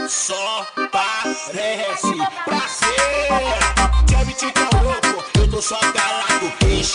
Só parece pra ser. Quer me tirar louco? Eu tô só calado,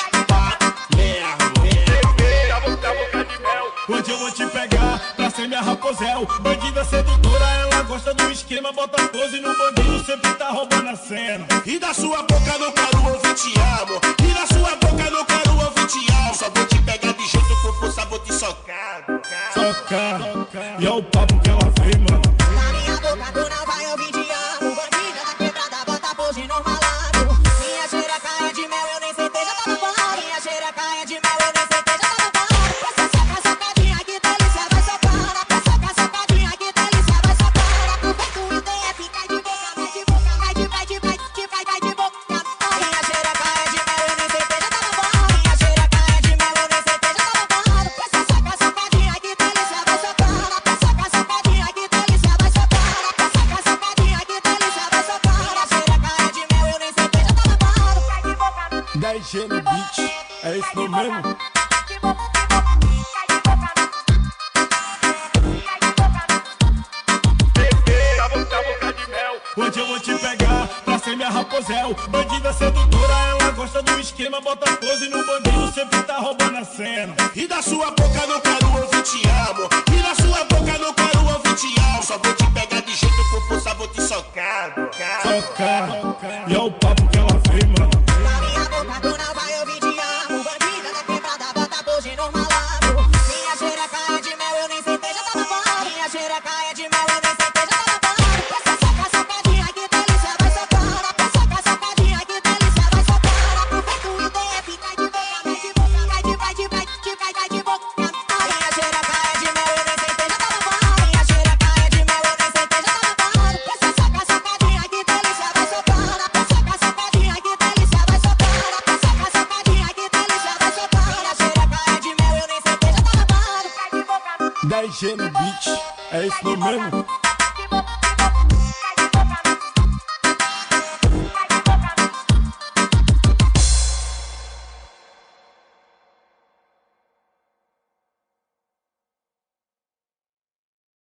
Hoje eu vou te pegar pra ser minha raposel. Bandida sedutora, ela gosta do esquema. Bota pose no bandido, sempre tá roubando a cena. E da sua boca não quero ouvir te amo. E da sua boca não quero ouvir te amo. Só vou te pegar de jeito com força, vou te socar. Socar, e é o papo que ela vem, mano. Na minha boca tu não vai ouvir te amo. Bandida da quebrada, bota pose no malandro. Minha xereca é de mel, eu nem certeza tá no pão. Minha xereca é de mel, eu nem certeza tá no pão. G no beat, é esse nome mesmo? Hoje eu vou te pegar pra ser minha raposel. Bandida sedutora, ela gosta do esquema. Bota pose no bandido, sempre tá roubando a cena. E da sua boca não quero ouvir te amo. E da sua boca não quero ouvir te amo. Só vou te pegar de jeito com força, vou te socar. Socar, e é o papo que ela vem, mano. Na minha boca tu não vai ouvir te amo. Bandida da quebrada, bota pose no malandro. Minha xereca é de mel, eu nem certeza tá no pão. Minha xereca é de mel, eu nem certeza tá no pão. G no beat, é esse nome mesmo?